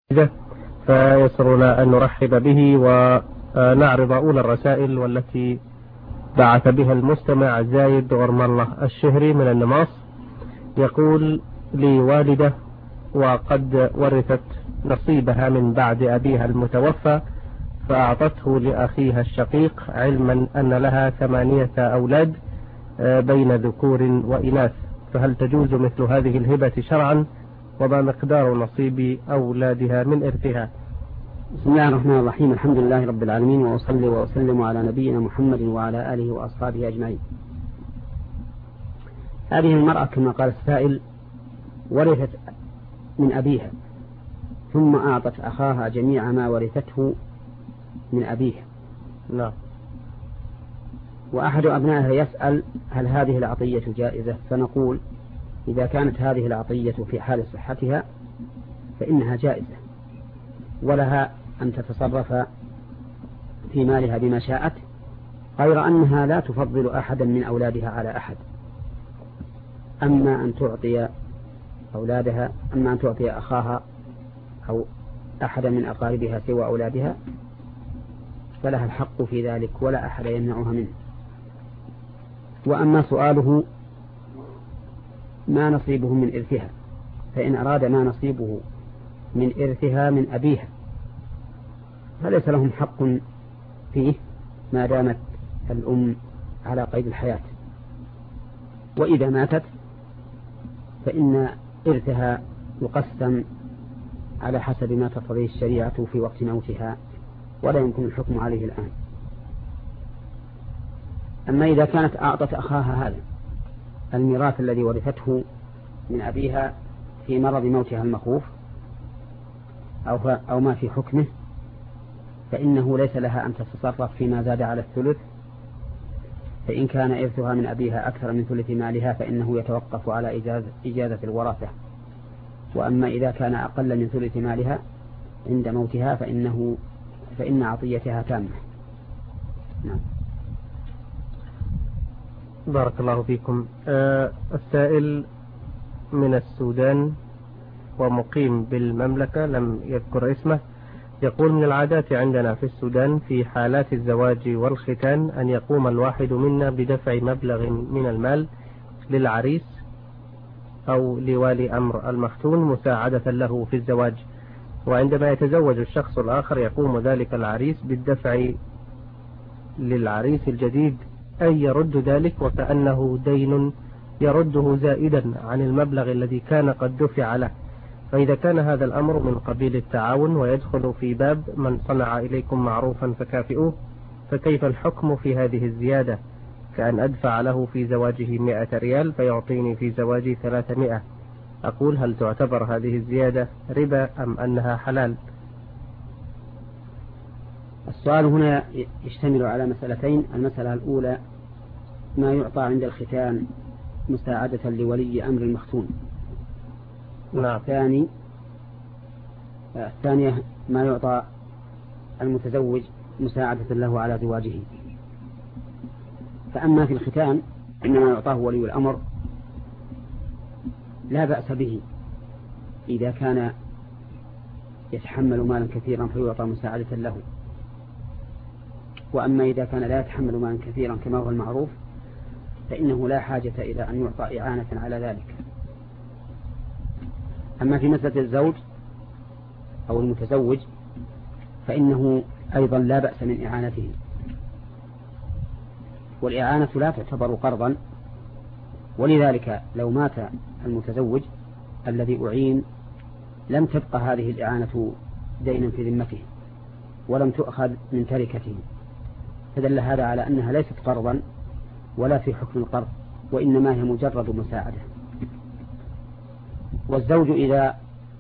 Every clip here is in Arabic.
فيسرنا أن نرحب به ونعرض أولى الرسائل، والتي بعث بها المستمع زايد غرم الله الشهري من النماص. يقول: لي والدة وقد ورثت نصيبها من بعد أبيها المتوفى، فأعطته لأخيها الشقيق، علما أن لها 8 أولاد بين ذكور وإناث، فهل تجوز مثل هذه الهبة شرعا؟ وما مقدار نصيب أولادها من إرثها؟ بسم الله الرحمن الرحيم. الحمد لله رب العالمين، وأصلي وأسلم على نبينا محمد وعلى آله وأصحابه أجمعين. هذه المرأة كما قال السائل ورثت من أبيها، ثم أعطت أخاها جميع ما ورثته من أبيها. لا. وأحد أبنائها يسأل: هل هذه العطية جائزة؟ فنقول: إذا كانت هذه العطية في حال صحتها فإنها جائزة، ولها أن تتصرف في مالها بما شاءت، غير أنها لا تفضل أحدا من أولادها على أحد. أما أن تعطي أخاها أو أحدا من أقاربها سوى أولادها فلها الحق في ذلك، ولا أحد يمنعها منه. وأما سؤاله ما نصيبه من إرثها، فإن أراد ما نصيبه من إرثها من أبيها فليس لهم حق فيه ما دامت الأم على قيد الحياة. وإذا ماتت فإن إرثها يقسم على حسب ما تقتضيه الشريعة في وقت موتها، ولا يمكن الحكم عليه الآن. أما إذا كانت أعطت أخاها هذا الميراث الذي ورثته من أبيها في مرض موتها المخوف أو ما في حكمه، فإنه ليس لها أن تتصرف فيما زاد على الثلث. فإن كان إرثها من أبيها أكثر من ثلث مالها فإنه يتوقف على إجازة الورثة. وأما إذا كان أقل من ثلث مالها عند موتها فإن عطيتها تامة. نعم. بارك الله فيكم. السائل من السودان ومقيم بالمملكة، لم يذكر اسمه، يقول: من العادات عندنا في السودان في حالات الزواج والختان أن يقوم الواحد منا بدفع مبلغ من المال للعريس أو لوالي أمر المختون مساعدة له في الزواج، وعندما يتزوج الشخص الآخر يقوم ذلك العريس بالدفع للعريس الجديد، أي يرد ذلك وكأنه دين يرده زائدا عن المبلغ الذي كان قد دفع له. فإذا كان هذا الأمر من قبيل التعاون ويدخل في باب من صنع إليكم معروفا فكافئوه، فكيف الحكم في هذه الزيادة؟ كأن أدفع له في زواجه 100 ريال فيعطيني في زواجي 300. أقول: هل تعتبر هذه الزيادة ربا أم أنها حلال؟ السؤال هنا يشتمل على مسألتين. المسألة الأولى: ما يعطى عند الختان مساعدة لولي أمر المختون. نعم. الثانية: ما يعطى المتزوج مساعدة له على زواجه. فأما في الختان إنما يعطاه ولي الأمر لا بأس به إذا كان يتحمل مالا كثيرا فيعطى مساعدة له. وأما إذا كان لا يتحمل مالا كثيرا كما هو المعروف فإنه لا حاجة إلى أن يعطى إعانة على ذلك. أما في مسألة الزوج أو المتزوج فإنه أيضا لا بأس من إعانته، والإعانة لا تعتبر قرضا. ولذلك لو مات المتزوج الذي أعين لم تبقى هذه الإعانة دينا في ذمته ولم تؤخذ من تركته، فدل هذا على أنها ليست قرضا ولا في حكم القرض، وإنما هي مجرد مساعدة. والزوج إذا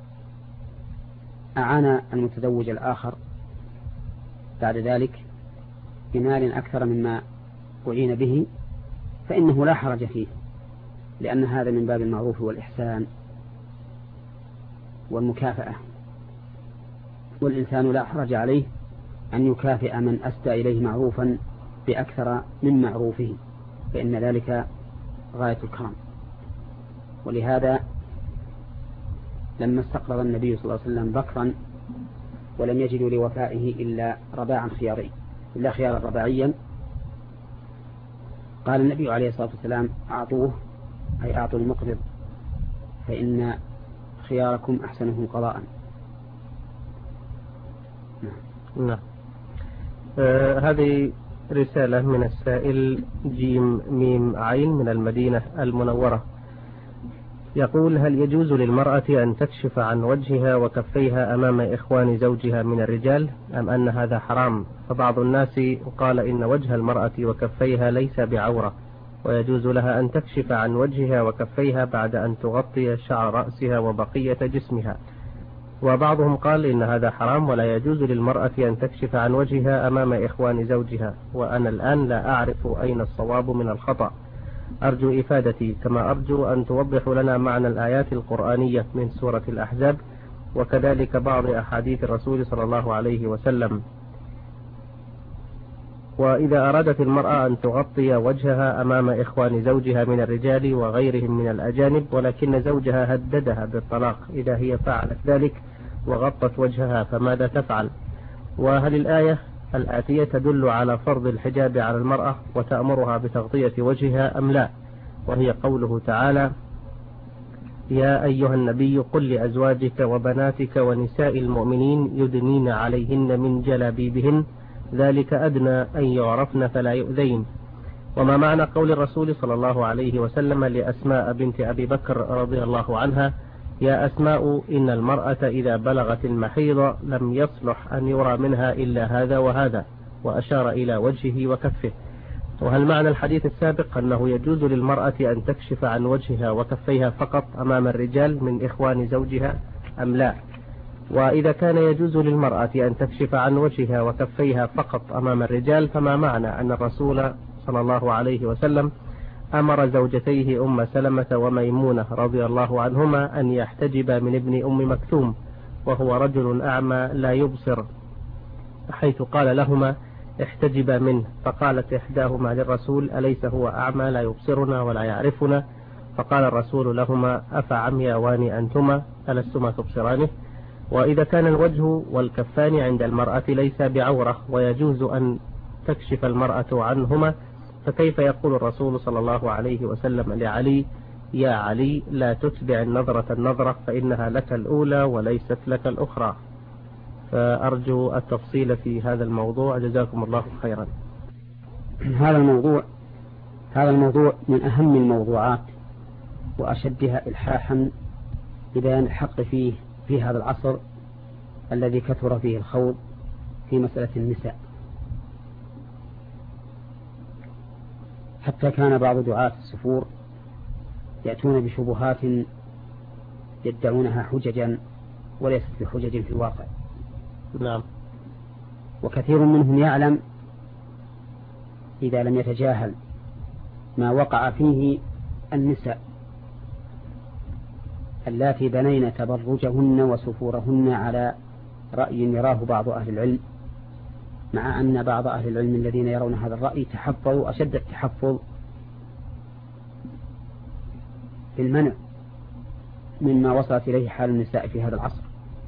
أعان المتزوج الآخر بعد ذلك بمال أكثر مما أعين به فإنه لا حرج فيه، لأن هذا من باب المعروف والإحسان والمكافأة، والإنسان لا حرج عليه أن يكافئ من أسدى إليه معروفا بأكثر من معروفه، فإن ذلك غاية الكرم. ولهذا لما استقرض النبي صلى الله عليه وسلم بكرا ولم يجدوا لوفائه إلا رباعا خيارين إلا خيارا رباعيا، قال النبي عليه الصلاة والسلام أعطوه، أي أعطوا المقرض، فإن خياركم أحسنهم قضاء. نعم. هذه رسالة من السائل جيم ميم عين من المدينة المنورة، يقول: هل يجوز للمرأة أن تكشف عن وجهها وكفيها أمام إخوان زوجها من الرجال، أم أن هذا حرام؟ فبعض الناس قال إن وجه المرأة وكفيها ليس بعورة، ويجوز لها أن تكشف عن وجهها وكفيها بعد أن تغطي شعر رأسها وبقية جسمها، وبعضهم قال إن هذا حرام ولا يجوز للمرأة أن تكشف عن وجهها أمام إخوان زوجها، وأنا الآن لا أعرف أين الصواب من الخطأ، أرجو إفادتي، كما أرجو أن توضح لنا معنى الآيات القرآنية من سورة الأحزاب، وكذلك بعض أحاديث الرسول صلى الله عليه وسلم. وإذا أرادت المرأة أن تغطي وجهها أمام إخوان زوجها من الرجال وغيرهم من الأجانب، ولكن زوجها هددها بالطلاق إذا هي فعلت ذلك وغطت وجهها، فماذا تفعل؟ وهل الآية الآتية تدل على فرض الحجاب على المرأة وتأمرها بتغطية وجهها أم لا؟ وهي قوله تعالى: يا أيها النبي قل لأزواجك وبناتك ونساء المؤمنين يدنين عليهن من جلابيبهن ذلك أدنى أن يعرفن فلا يؤذين. وما معنى قول الرسول صلى الله عليه وسلم لأسماء بنت أبي بكر رضي الله عنها: يا أسماء إن المرأة إذا بلغت المحيض لم يصلح أن يرى منها إلا هذا وهذا، وأشار إلى وجهه وكفه؟ وهل معنى الحديث السابق أنه يجوز للمرأة أن تكشف عن وجهها وكفيها فقط أمام الرجال من إخوان زوجها أم لا؟ وإذا كان يجوز للمرأة أن تكشف عن وجهها وكفيها فقط أمام الرجال، فما معنى أن الرسول صلى الله عليه وسلم أمر زوجتيه أم سلمة وميمونة رضي الله عنهما أن يحتجبا من ابن أم مكتوم وهو رجل أعمى لا يبصر، حيث قال لهما: احتجبا منه، فقالت إحداهما للرسول: أليس هو أعمى لا يبصرنا ولا يعرفنا؟ فقال الرسول لهما: أفعمياوان أنتما ألستما تبصرانه؟ وإذا كان الوجه والكفان عند المرأة ليس بعورة ويجوز أن تكشف المرأة عنهما، فكيف يقول الرسول صلى الله عليه وسلم لعلي: يا علي لا تتبع النظرة فإنها لك الأولى وليست لك الأخرى؟ فأرجو التفصيل في هذا الموضوع، جزاكم الله خيرا. هذا الموضوع من أهم الموضوعات وأشدها إلحاحا ببيان الحق فيه في هذا العصر الذي كثر فيه الخوض في مسألة النساء، حتى كان بعض دعاة السفور يأتون بشبهات يدعونها حججا وليست بحجج في الواقع. نعم. وكثير منهم يعلم إذا لم يتجاهل ما وقع فيه النساء اللاتي بنين تبرجهن وسفورهن على رأي يراه بعض أهل العلم، مع أن بعض أهل العلم الذين يرون هذا الرأي تحفظوا أشد التحفظ في المنع مما وصلت إليه حال النساء في هذا العصر.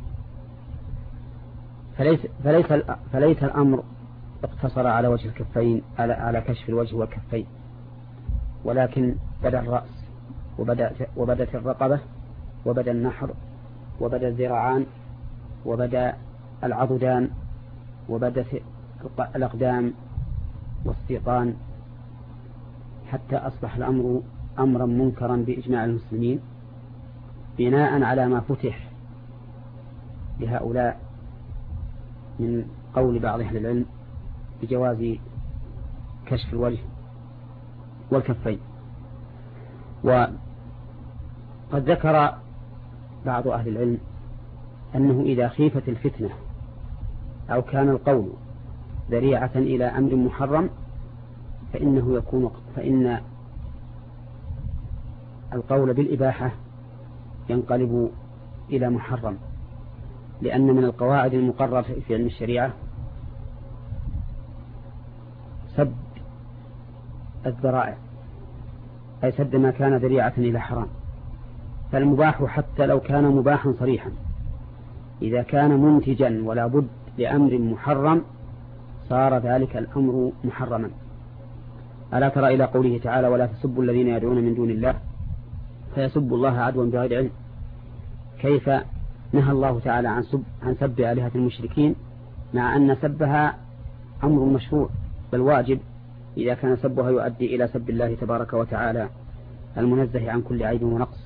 فليس الأمر اقتصر على وجه الكفين، على كشف الوجه والكفين، ولكن بدأ الرأس وبدت الرقبة وبدأ النحر وبدأ الذراعان وبدأ العضدان وبدأت الأقدام والسيقان، حتى أصبح الأمر أمرا منكرا بإجماع المسلمين، بناء على ما فتح لهؤلاء من قول بعض أهل العلم بجواز كشف الوجه والكفين. وقد ذكر بعض أهل العلم أنه إذا خيفت الفتنة أو كان القول ذريعة إلى أمر محرم فإن القول بالإباحة ينقلب إلى محرم، لأن من القواعد المقررة في علم الشريعة سد الذرائع، أي سد ما كان ذريعة إلى حرام. فالمباح حتى لو كان مباحا صريحا إذا كان منتجا ولا بد لأمر محرم صار ذلك الأمر محرما. ألا ترى إلى قوله تعالى ولا تسبوا الذين يدعون من دون الله فيسبوا الله عدوا بغير علم. كيف نهى الله تعالى عن سب آلهة المشركين مع أن سبها أمر مشروع بل واجب إذا كان سبها يؤدي إلى سب الله تبارك وتعالى المنزه عن كل عيب ونقص.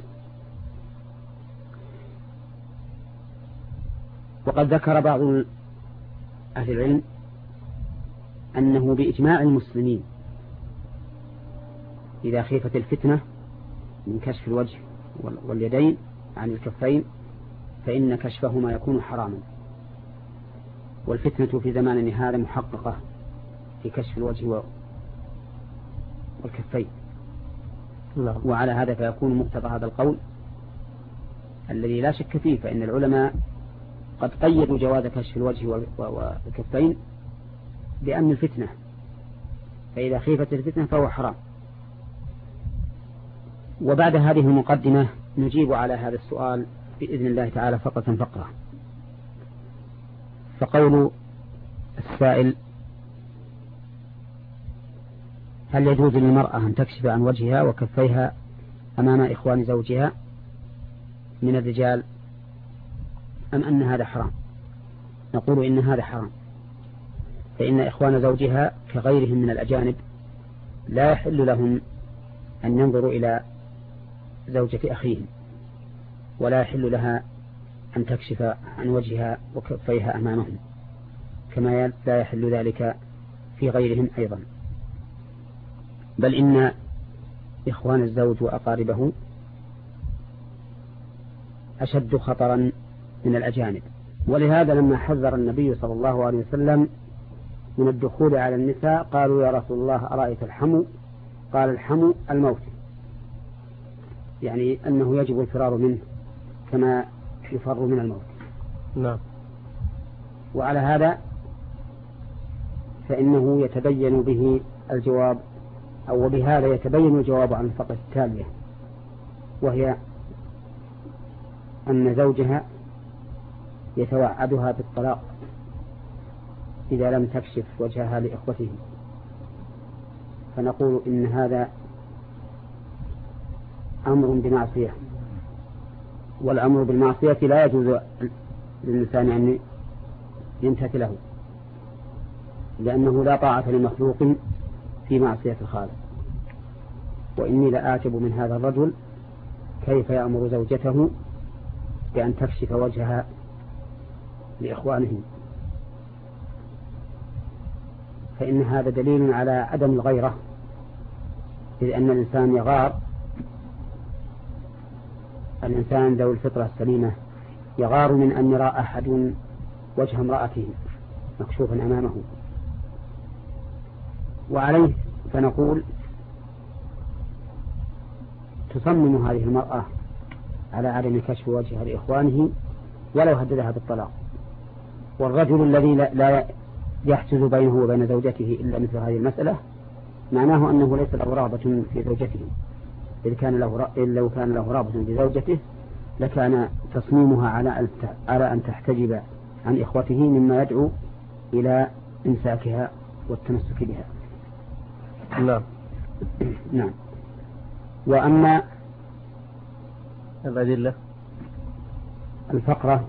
وقد ذكر بعض أهل العلم أنه بإجماع المسلمين إذا خيفت الفتنة من كشف الوجه واليدين عن الكفين فإن كشفهما يكون حراما، والفتنة في زماننا هذا محققة في كشف الوجه والكفين. وعلى هذا فيكون مقتضى هذا القول الذي لا شك فيه، فإن العلماء قد قيدوا جواز كشف الوجه والكفين بأن الفتنة، فإذا خيفت الفتنة فهو حرام. وبعد هذه المقدمة نجيب على هذا السؤال بإذن الله تعالى فقرة فقرة. فقول السائل: هل يجوز للمرأة أن تكشف عن وجهها وكفيها أمام إخوان زوجها من الرجال أم أن هذا حرام؟ نقول إن هذا حرام، فإن إخوان زوجها كغيرهم من الأجانب لا يحل لهم أن ينظروا إلى زوجة أخيهم، ولا يحل لها أن تكشف عن وجهها وكفيها أمامهم، كما لا يحل ذلك في غيرهم أيضا. بل إن إخوان الزوج وأقاربه أشد خطرا من الأجانب. ولهذا لما حذر النبي صلى الله عليه وسلم من الدخول على النساء قالوا: يا رسول الله أرأيت الحمو؟ قال: الحمو الموت، يعني أنه يجب الفرار منه كما يفر من الموت. نعم. وعلى هذا فإنه يتبين به الجواب، أو بهذا يتبين الجواب عن الفقرة التالية، وهي أن زوجها يتوعدها بالطلاق إذا لم تكشف وجهها لإخوته. فنقول إن هذا أمر بمعصية، والأمر بالمعصية لا يجوز للإنسان أن ينتهي له، لأنه لا طاعة لمخلوق في معصية الخالق. وإني لآعجب من هذا الرجل كيف يأمر زوجته بأن تكشف وجهها لإخوانه، فإن هذا دليل على عدم الغيرة، إذ أن الإنسان يغار، الإنسان ذو الفطرة السليمة يغار من أن يرى أحد وجه امرأته مكشوفا أمامه. وعليه فنقول تصمم هذه المرأة على عدم كشف وجهها لإخوانه ولو هددها بالطلاق. والرجل الذي لا يحجز بينه وبين زوجته إلا مثل هذه المسألة معناه أنه ليس له رغبة في زوجته، إذ لو كان له رغبة في زوجته لكان تصميمها على أن تحتجب عن إخوته مما يدعو إلى إمساكها والتمسك بها. نعم. نعم. وأما الأدلة، الفقرة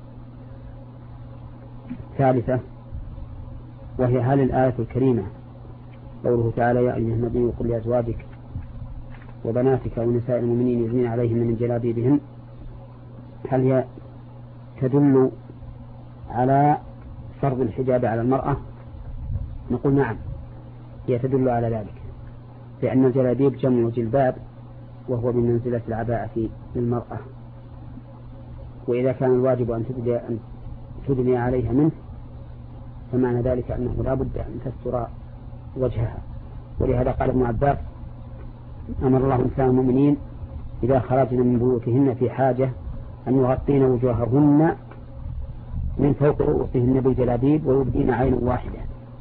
الثالثة وهي: هل الآية الكريمة قوله تعالى: يا أيها النبي قل لأزواجك وبناتك ونساء المؤمنين يدنين عليهن من جلابيبهن، هل هي تدل على فرض الحجاب على المرأة؟ نقول نعم، هي تدل على ذلك، لأن الجلابيب جمع جلباب وهو من منزلة العباءة للمرأة، وإذا كان الواجب أن تدني عليها منه فمعنى ذلك أنه لا بد أن تستر وجهها. ولهذا قال ابن عباس: أمر الله نساء المؤمنين إذا خرجن من بيوتهن في حاجة أن يغطين وجوههن من فوق رؤوسهن بالجلابيب ويبدين عين واحدة.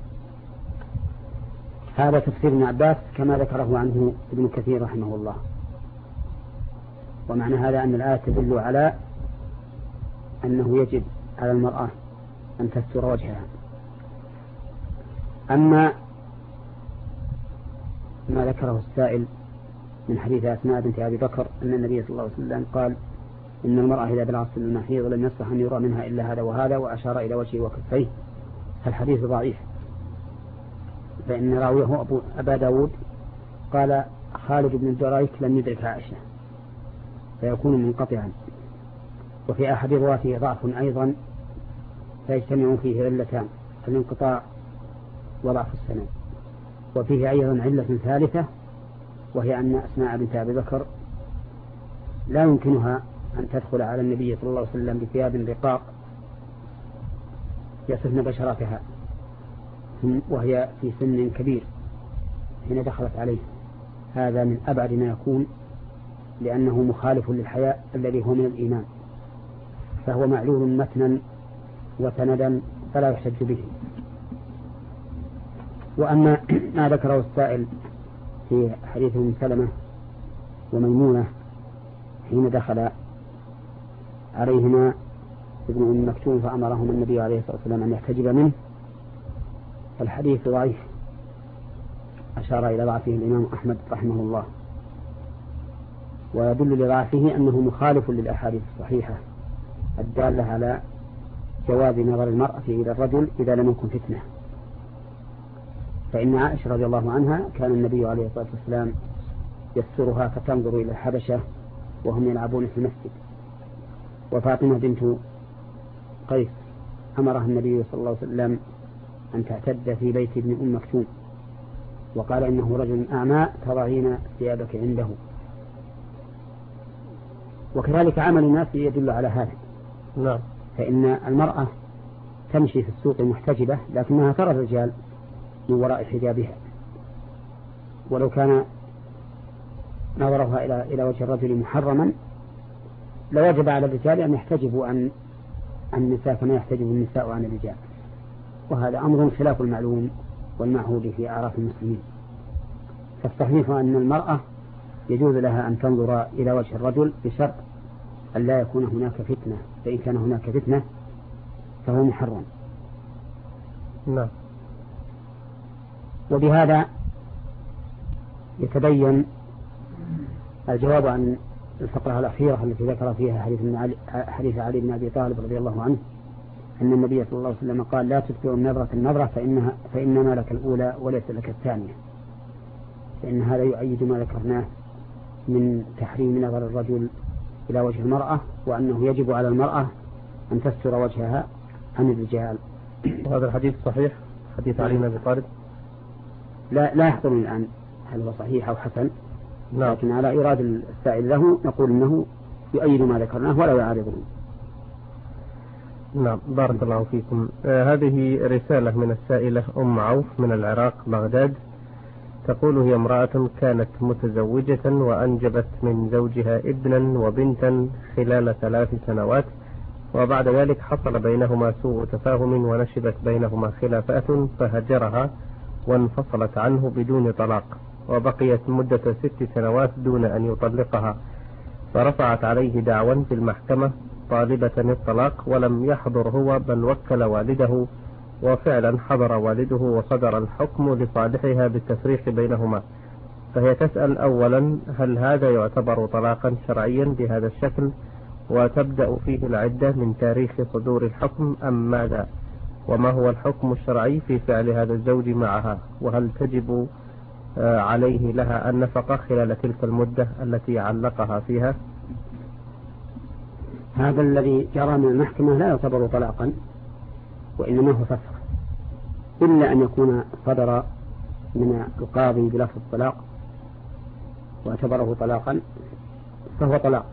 هذا تفسير ابن عباس كما ذكره عنه ابن كثير رحمه الله. ومعنى هذا أن الآية تدل على أنه يجب على المرأة أن تستر وجهها. أما ما ذكره السائل من حديث أسماء بنت أبي بكر أن النبي صلى الله عليه وسلم قال إن المرأة إذا بلغت سن المحيض لم يصح أن يرى منها إلا هذا وهذا، وأشار إلى وجهه وكفيه، فالحديث ضعيف، فإن راويه أبا داود قال خالد بن الدريك لم يدرك عائشة فيكون منقطعا، وفي أحد رواته ضعف أيضا فيجتمع فيه علتان: الانقطاع وضعف السند. وفيه أيضا علة ثالثة، وهي أن أسماء بنت أبي بكر لا يمكنها أن تدخل على النبي صلى الله عليه وسلم بثياب رقاق يصفن بشرتها وهي في سن كبير حين دخلت عليه. هذا من أبعد ما يكون، لأنه مخالف للحياء الذي هو من الإيمان، فهو معلول متنا وسندا فلا يحتج به. وأما ما ذكره السائل في حديث ابن سلمة وميمونة حين دخل عليهما ابن أم مكتوم فأمرهم النبي عليه الصلاة والسلام أن يحتجب منه، الحديث ضعيف، أشار إلى ضعفه الإمام أحمد رحمه الله، ويدل لضعفه أنه مخالف للأحاديث الصحيحة الدالة على جواز نظر المرأة إلى الرجل إذا لم يكن فتنة. فإن عائشة رضي الله عنها كان النبي عليه الصلاة والسلام يسترها فتنظر إلى الحبشة وهم يلعبون في المسجد. وفاطمة بنت قيس أمرها النبي صلى الله عليه وسلم أن تعتد في بيت ابن أم مكتوم، وقال إنه رجل أعمى تضعين ثيابك عنده. وكذلك عمل الناس يدل على هذا. نعم. فإن المرأة تمشي في السوق محتجبة لكنها ترى الرجال من وراء حجابها، ولو كان نظرها إلى وجه الرجل محرما لوجب على الرجال أن يحتجبوا عن النساء كما يحتجب النساء عن الرجال، وهذا أمر خلاف المعلوم والمعهود في أعراف المسلمين. فالصحيح أن المرأة يجوز لها أن تنظر إلى وجه الرجل بشرط أن لا يكون هناك فتنة، فإن كان هناك فتنة فهو محرم. نعم. وبهذا يتبين الجواب عن الفقرة الأخيرة التي ذكر فيها حديث علي بن أبي طالب رضي الله عنه أن النبي صلى الله عليه وسلم قال: لا تتبع النظرة فإنما لك الأولى وليس لك الثانية. فإن هذا يؤيد ما ذكرناه من تحريم نظر الرجل إلى وجه المرأة، وأنه يجب على المرأة أن تستر وجهها عن الرجال. وهذا الحديث صحيح، حديث علي بن أبي طالب؟ لا يحضرني الآن هل هو صحيح أو حسن. نعم. لكن على إيراد السائل له نقول إنه يؤيد ما ذكرناه ولا يعارضه. نعم. بارك الله فيكم. هذه رسالة من السائلة أم عوف من العراق بغداد، تقول: هي امرأة كانت متزوجة وأنجبت من زوجها ابنا وبنتا خلال 3 سنوات، وبعد ذلك حصل بينهما سوء تفاهم ونشبت بينهما خلافات فهجرها وانفصلت عنه بدون طلاق، وبقيت مدة 6 سنوات دون أن يطلقها، فرفعت عليه دعوى في المحكمة طالبة الطلاق ولم يحضر هو بل وكل والده، وفعلا حضر والده وصدر الحكم لصالحها بالتفريق بينهما. فهي تسأل: أولا، هل هذا يعتبر طلاقا شرعيا بهذا الشكل وتبدأ فيه العدة من تاريخ صدور الحكم أم ماذا؟ وما هو الحكم الشرعي في فعل هذا الزوج معها؟ وهل تجب عليه لها النفقة خلال تلك المدة التي علقها فيها؟ هذا الذي جرى من المحكمة لا يعتبر طلاقا، وإنما هو فسخ، إلا أن يكون صدر من القاضي بلفظ الطلاق واعتبره طلاقا فهو طلاق.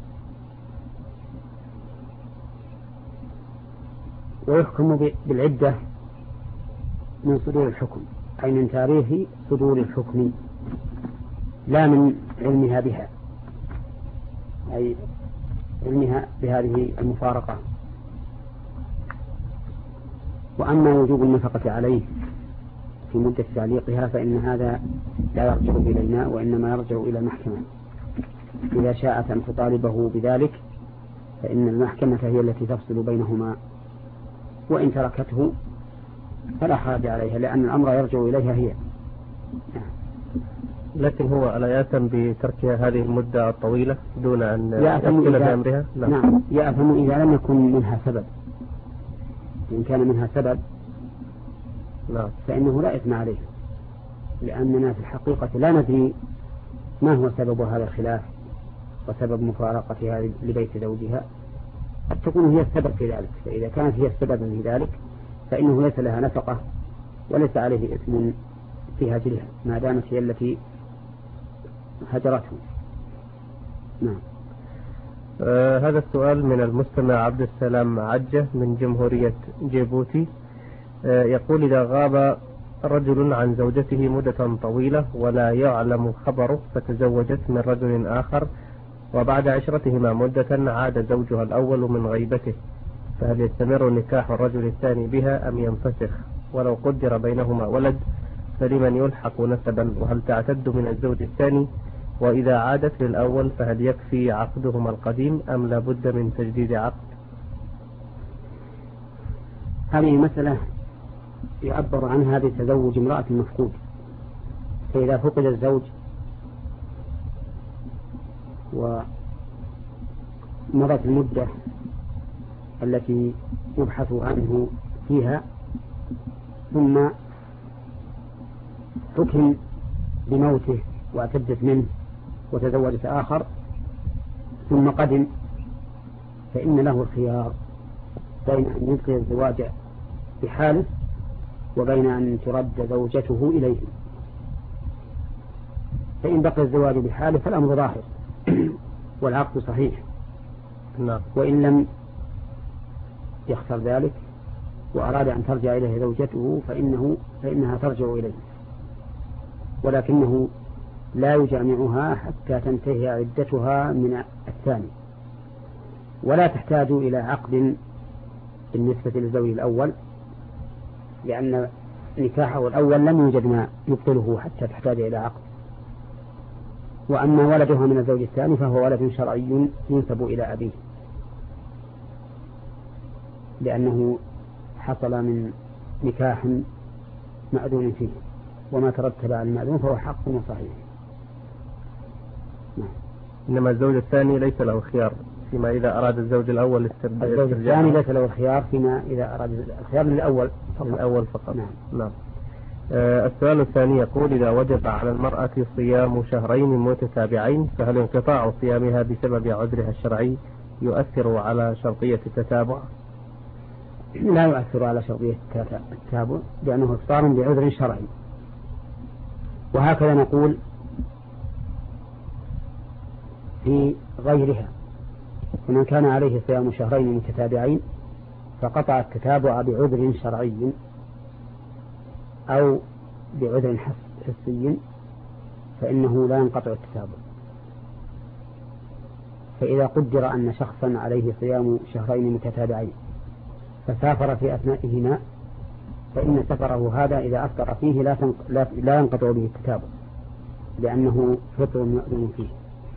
ويحكم بالعدة من صدور الحكم، أي من تاريخ صدور الحكم، لا من علمها بها، أي علمها بهذه المفارقة. وأما وجوب النفقة عليه في مدة تعليقها فإن هذا لا يرجع إلينا، وإنما يرجع إلى المحكمة إذا شاءت أن تطالبه بذلك فإن المحكمة هي التي تفصل بينهما، وإن تركته فلا حرج عليها، لأن الأمر يرجع إليها هي. لكن هو ألا يأثم بتركها هذه المدة الطويلة دون أن يفصل بأمرها؟ نعم، يأثم إذا لم يكن منها سبب. إن كان منها سبب نعم فإنه لا إثم عليه، لأننا في الحقيقة لا ندري ما هو سبب هذا الخلاف وسبب مفارقتها لبيت زوجها، قد تكون هي السبب في ذلك. فإذا كانت هي السبب في ذلك فإنه ليس لها نفقة وليس عليه إثم في هجرها ما دامت هي التي هجرته. نعم. هذا السؤال من المستمع عبد السلام عجة من جمهورية جيبوتي، يقول: إذا غاب رجل عن زوجته مدة طويلة ولا يعلم خبره فتزوجت من رجل آخر، وبعد عشرتهما مدة عاد زوجها الأول من غيبته، فهل يستمر نكاح الرجل الثاني بها أم ينفسخ؟ ولو قدر بينهما ولد فلمن يلحق نسبا؟ وهل تعتد من الزوج الثاني؟ وإذا عادت للأول فهل يكفي عقدهما القديم أم لابد من تجديد عقد؟ هذه مسألة يعبر عنها بتزوج امرأة مفقود. فإذا فقد الزوج ومضت المدة التي يبحث عنه فيها ثم حكم بموته واعتدت منه وتزوجت آخر ثم قدم، فإن له الخيار بين أن يبقي الزواج بحاله وبين أن ترد زوجته إليه. فإن بقي الزواج بحاله فالأمر ظاهر والعقد صحيح. وإن لم يختر ذلك وأراد أن ترجع إليه زوجته فإنها ترجع إليه، ولكنه لا يجامعها حتى تنتهي عدتها من الثاني، ولا تحتاج إلى عقد بالنسبة للزوج الأول، لأن نكاحه الأول لم يوجد ما يبطله حتى تحتاج إلى عقد. وأما ولدها من الزوج الثاني فهو ولد شرعي ينسب إلى أبيه، لأنه حصل من نكاح مأذون فيه، وما ترتب على المأذون فهو حق وصحيح. إنما الزوج الثاني ليس له خيار فيما إذا أراد الزوج الأول الزوج الثاني ليس له خيار فيما إذا أراد الخيار للأول فقط. نعم. السؤال الثاني يقول: إذا وجب على المرأة صيام شهرين متتابعين فهل انقطاع صيامها بسبب عذرها الشرعي يؤثر على شرطية التتابع؟ لا يؤثر على شرطية التتابع، لأنه إفطار بعذر شرعي. وهكذا نقول في غيرها، ومن كان عليه صيام شهرين متتابعين فقطع التتابع بعذر شرعي أو بعذر حسي فإنه لا ينقطع التتابع. فإذا قدر أن شخصا عليه صيام شهرين متتابعين فسافر في أثنائهما فإن سفره هذا إذا أفطر فيه لا ينقطع به التتابع، لأنه فطر يؤذن فيه.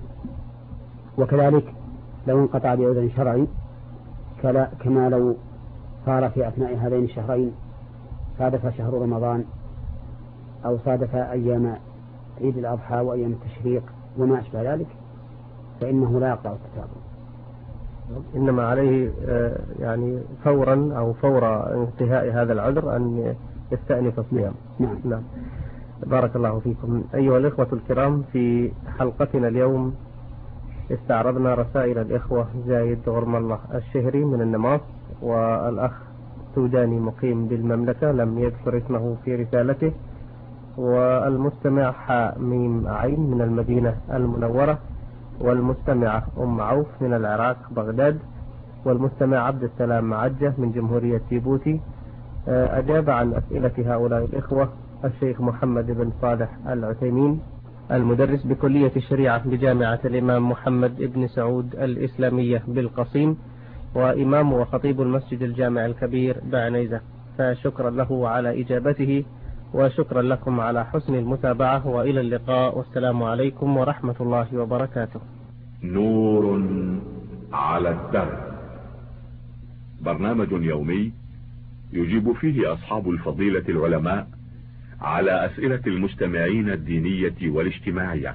وكذلك لو انقطع بعذر شرعي كما لو صار في أثناء هذين الشهرين صادف شهر رمضان أو صادف أيام عيد الأضحى وأيام التشريق وما أشبه ذلك فإنه لا يقطع التتابع، إنما عليه يعني فورا أو فور انتهاء هذا العذر أن يستأنف الصيام. نعم. بارك الله فيكم. أيها الإخوة الكرام، في حلقتنا اليوم استعرضنا رسائل الإخوة زايد غرم الله الشهري من النماص، والأخ سوداني مقيم بالمملكة لم يذكر اسمه في رسالته، والمستمع حميم عين من المدينة المنورة، والمستمعة أم عوف من العراق بغداد، والمستمع عبد السلام عجة من جمهورية جيبوتي. أجاب عن أسئلة هؤلاء الإخوة الشيخ محمد بن صالح العثيمين، المدرس بكلية الشريعة بجامعة الإمام محمد بن سعود الإسلامية بالقصيم، وإمام وخطيب المسجد الجامع الكبير بعنيزة. فشكرا له على إجابته، وشكرا لكم على حسن المتابعة، وإلى اللقاء، والسلام عليكم ورحمة الله وبركاته. نور على الدرب، برنامج يومي يجيب فيه أصحاب الفضيلة العلماء على أسئلة المستمعين الدينية والاجتماعية.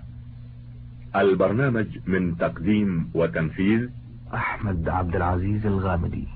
البرنامج من تقديم وتنفيذ أحمد عبد العزيز الغامدي.